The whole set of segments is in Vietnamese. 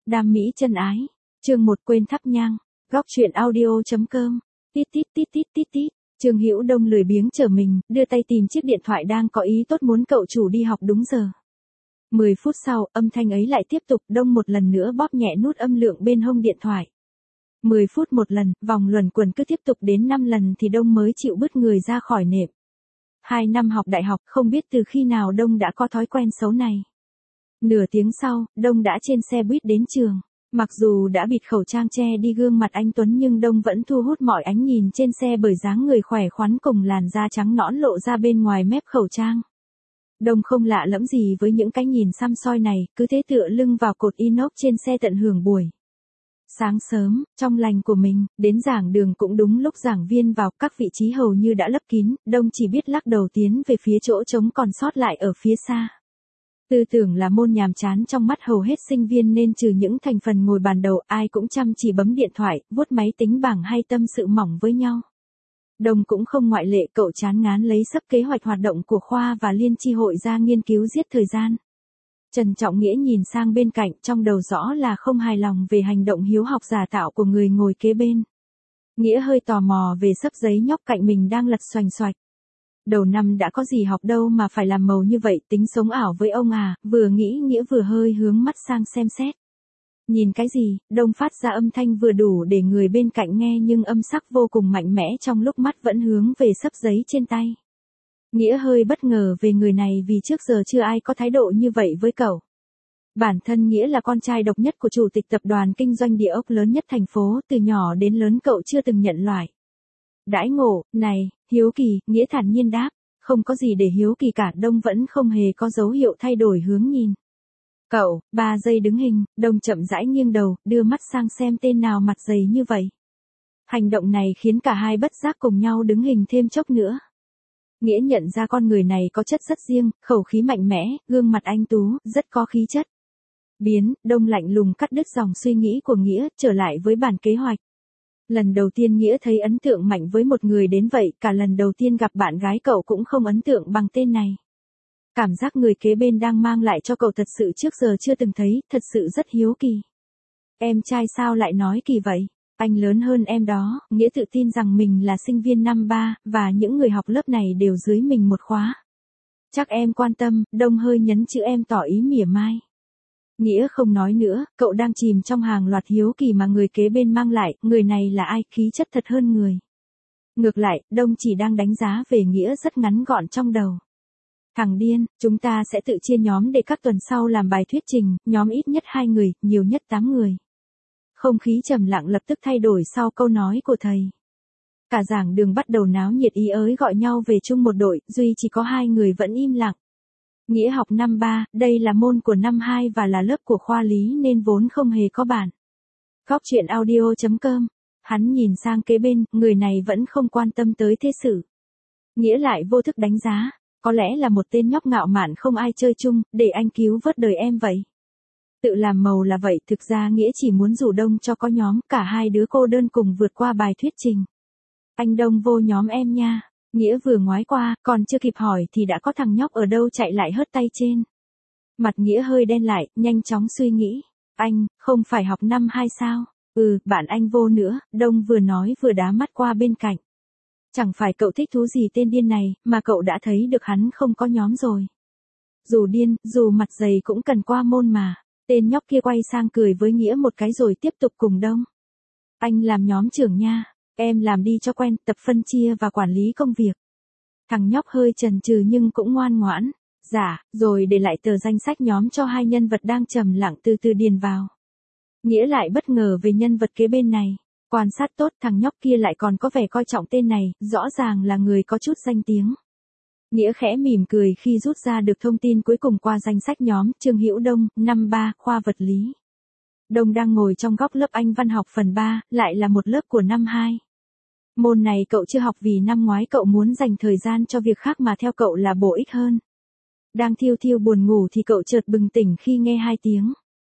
Đam mỹ chân ái. Chương 1 quên thắp nhang. Góc truyện audio.com. Tít tít tít tít tít tít. Trương Hữu Đông lười biếng trở mình, đưa tay tìm chiếc điện thoại đang có ý tốt muốn cậu chủ đi học đúng giờ. 10 phút sau, âm thanh ấy lại tiếp tục, Đông một lần nữa bóp nhẹ nút âm lượng bên hông điện thoại. 10 phút một lần, vòng luẩn quẩn cứ tiếp tục đến 5 lần thì Đông mới chịu bứt người ra khỏi nệm. 2 năm học đại học, không biết từ khi nào Đông đã có thói quen xấu này. Nửa tiếng sau, Đông đã trên xe buýt đến trường. Mặc dù đã bịt khẩu trang che đi gương mặt anh Tuấn nhưng Đông vẫn thu hút mọi ánh nhìn trên xe bởi dáng người khỏe khoắn cùng làn da trắng nõn lộ ra bên ngoài mép khẩu trang. Đông không lạ lẫm gì với những cái nhìn săm soi này, cứ thế tựa lưng vào cột inox trên xe tận hưởng buổi sáng sớm, trong lành của mình, đến giảng đường cũng đúng lúc giảng viên vào, các vị trí hầu như đã lấp kín, Đông chỉ biết lắc đầu tiến về phía chỗ trống còn sót lại ở phía xa. Tư tưởng là môn nhàm chán trong mắt hầu hết sinh viên nên trừ những thành phần ngồi bàn đầu, ai cũng chăm chỉ bấm điện thoại, vuốt máy tính bảng hay tâm sự mỏng với nhau. Đông cũng không ngoại lệ, cậu chán ngán lấy sắp kế hoạch hoạt động của khoa và liên chi hội ra nghiên cứu giết thời gian. Trần Trọng Nghĩa nhìn sang bên cạnh, trong đầu rõ là không hài lòng về hành động hiếu học giả tạo của người ngồi kế bên. Nghĩa hơi tò mò về sấp giấy nhóc cạnh mình đang lật xoành xoạch. Đầu năm đã có gì học đâu mà phải làm màu như vậy, tính sống ảo với ông à, vừa nghĩ Nghĩa vừa hơi hướng mắt sang xem xét. Nhìn cái gì, Đông phát ra âm thanh vừa đủ để người bên cạnh nghe nhưng âm sắc vô cùng mạnh mẽ trong lúc mắt vẫn hướng về sấp giấy trên tay. Nghĩa hơi bất ngờ về người này vì trước giờ chưa ai có thái độ như vậy với cậu. Bản thân Nghĩa là con trai độc nhất của chủ tịch tập đoàn kinh doanh địa ốc lớn nhất thành phố, từ nhỏ đến lớn cậu chưa từng nhận loại đãi ngộ này. Hiếu kỳ, Nghĩa thản nhiên đáp, không có gì để hiếu kỳ cả. Đông vẫn không hề có dấu hiệu thay đổi hướng nhìn. Cậu, 3 giây đứng hình, Đông chậm rãi nghiêng đầu, đưa mắt sang xem tên nào mặt dày như vậy. Hành động này khiến cả hai bất giác cùng nhau đứng hình thêm chốc nữa. Nghĩa nhận ra con người này có chất rất riêng, khẩu khí mạnh mẽ, gương mặt anh tú, rất có khí chất. Đông lạnh lùng cắt đứt dòng suy nghĩ của Nghĩa, trở lại với bản kế hoạch. Lần đầu tiên Nghĩa thấy ấn tượng mạnh với một người đến vậy, cả lần đầu tiên gặp bạn gái cậu cũng không ấn tượng bằng tên này. Cảm giác người kế bên đang mang lại cho cậu thật sự trước giờ chưa từng thấy, thật sự rất hiếu kỳ. Em trai sao lại nói kỳ vậy? Anh lớn hơn em đó. Nghĩa tự tin rằng mình là sinh viên năm 3, và những người học lớp này đều dưới mình một khóa. Chắc em quan tâm. Đông hơi nhấn chữ em tỏ ý mỉa mai. Nghĩa không nói nữa, cậu đang chìm trong hàng loạt hiếu kỳ mà người kế bên mang lại, người này là ai, khí chất thật hơn người. Ngược lại, Đông chỉ đang đánh giá về Nghĩa rất ngắn gọn trong đầu. Thằng điên, chúng ta sẽ tự chia nhóm để các tuần sau làm bài thuyết trình, nhóm ít nhất 2 người, nhiều nhất 8 người. Không khí trầm lặng lập tức thay đổi sau câu nói của thầy. Cả giảng đường bắt đầu náo nhiệt ý ới gọi nhau về chung một đội, duy chỉ có 2 người vẫn im lặng. Nghĩa học năm 3, đây là môn của năm 2 và là lớp của khoa lý nên vốn không hề có bản. Góc truyện audio.com. Hắn nhìn sang kế bên, người này vẫn không quan tâm tới thế sự. Nghĩa lại vô thức đánh giá, có lẽ là một tên nhóc ngạo mạn không ai chơi chung, để anh cứu vớt đời em vậy. Tự làm màu là vậy, thực ra Nghĩa chỉ muốn rủ Đông cho có nhóm, cả hai đứa cô đơn cùng vượt qua bài thuyết trình. Anh Đông vô nhóm em nha. Nghĩa vừa ngoái qua, còn chưa kịp hỏi thì đã có thằng nhóc ở đâu chạy lại hớt tay trên. Mặt Nghĩa hơi đen lại, nhanh chóng suy nghĩ. Anh, không phải học năm 2 sao? Bạn anh vô nữa. Đông vừa nói vừa đá mắt qua bên cạnh. Chẳng phải cậu thích thú gì tên điên này, mà cậu đã thấy được hắn không có nhóm rồi. Dù điên, dù mặt dày cũng cần qua môn mà. Tên nhóc kia quay sang cười với Nghĩa một cái rồi tiếp tục cùng Đông. Anh làm nhóm trưởng nha. Em làm đi cho quen, tập phân chia và quản lý công việc. Thằng nhóc hơi chần chừ nhưng cũng ngoan ngoãn. Dạ, rồi để lại tờ danh sách nhóm cho 2 nhân vật đang trầm lặng từ từ điền vào. Nghĩa lại bất ngờ về nhân vật kế bên này. Quan sát tốt, thằng nhóc kia lại còn có vẻ coi trọng tên này, rõ ràng là người có chút danh tiếng. Nghĩa khẽ mỉm cười khi rút ra được thông tin cuối cùng qua danh sách nhóm. Trương Hữu Đông, năm 3, khoa vật lý. Đông đang ngồi trong góc lớp Anh văn học phần 3, lại là một lớp của năm 2. Môn này cậu chưa học vì năm ngoái cậu muốn dành thời gian cho việc khác mà theo cậu là bổ ích hơn. Đang thiêu thiêu buồn ngủ thì cậu chợt bừng tỉnh khi nghe 2 tiếng.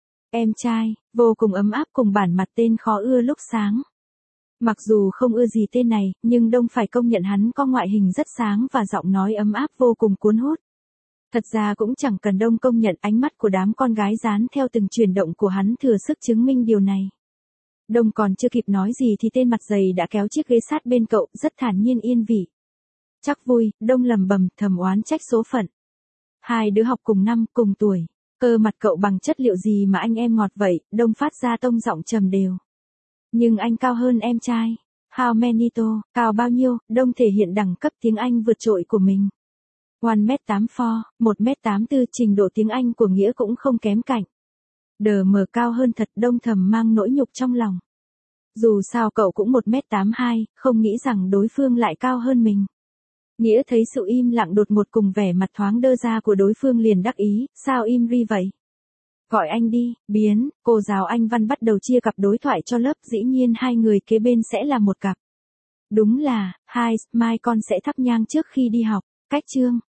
Em trai, vô cùng ấm áp cùng bản mặt tên khó ưa lúc sáng. Mặc dù không ưa gì tên này, nhưng Đông phải công nhận hắn có ngoại hình rất sáng và giọng nói ấm áp vô cùng cuốn hút. Thật ra cũng chẳng cần Đông công nhận, ánh mắt của đám con gái dán theo từng chuyển động của hắn thừa sức chứng minh điều này. Đông còn chưa kịp nói gì thì tên mặt dày đã kéo chiếc ghế sát bên cậu, rất thản nhiên yên vị. Chắc vui, Đông lầm bầm thầm oán trách số phận. Hai đứa học cùng năm, cùng tuổi. Cơ mặt cậu bằng chất liệu gì mà anh em ngọt vậy, Đông phát ra tông giọng trầm đều. Nhưng anh cao hơn em trai. How many to, cao bao nhiêu, Đông thể hiện đẳng cấp tiếng Anh vượt trội của mình. 1m84, 1m84, trình độ tiếng Anh của Nghĩa cũng không kém cạnh. Đờ mờ cao hơn thật, Đông thầm mang nỗi nhục trong lòng. Dù sao cậu cũng 1m82, không nghĩ rằng đối phương lại cao hơn mình. Nghĩa thấy sự im lặng đột ngột cùng vẻ mặt thoáng đơ ra của đối phương liền đắc ý, sao im ri vậy? Gọi anh đi, biến, cô giáo Anh Văn bắt đầu chia cặp đối thoại cho lớp, dĩ nhiên hai người kế bên sẽ là một cặp. Đúng là, mai con sẽ thắp nhang trước khi đi học, cách chương.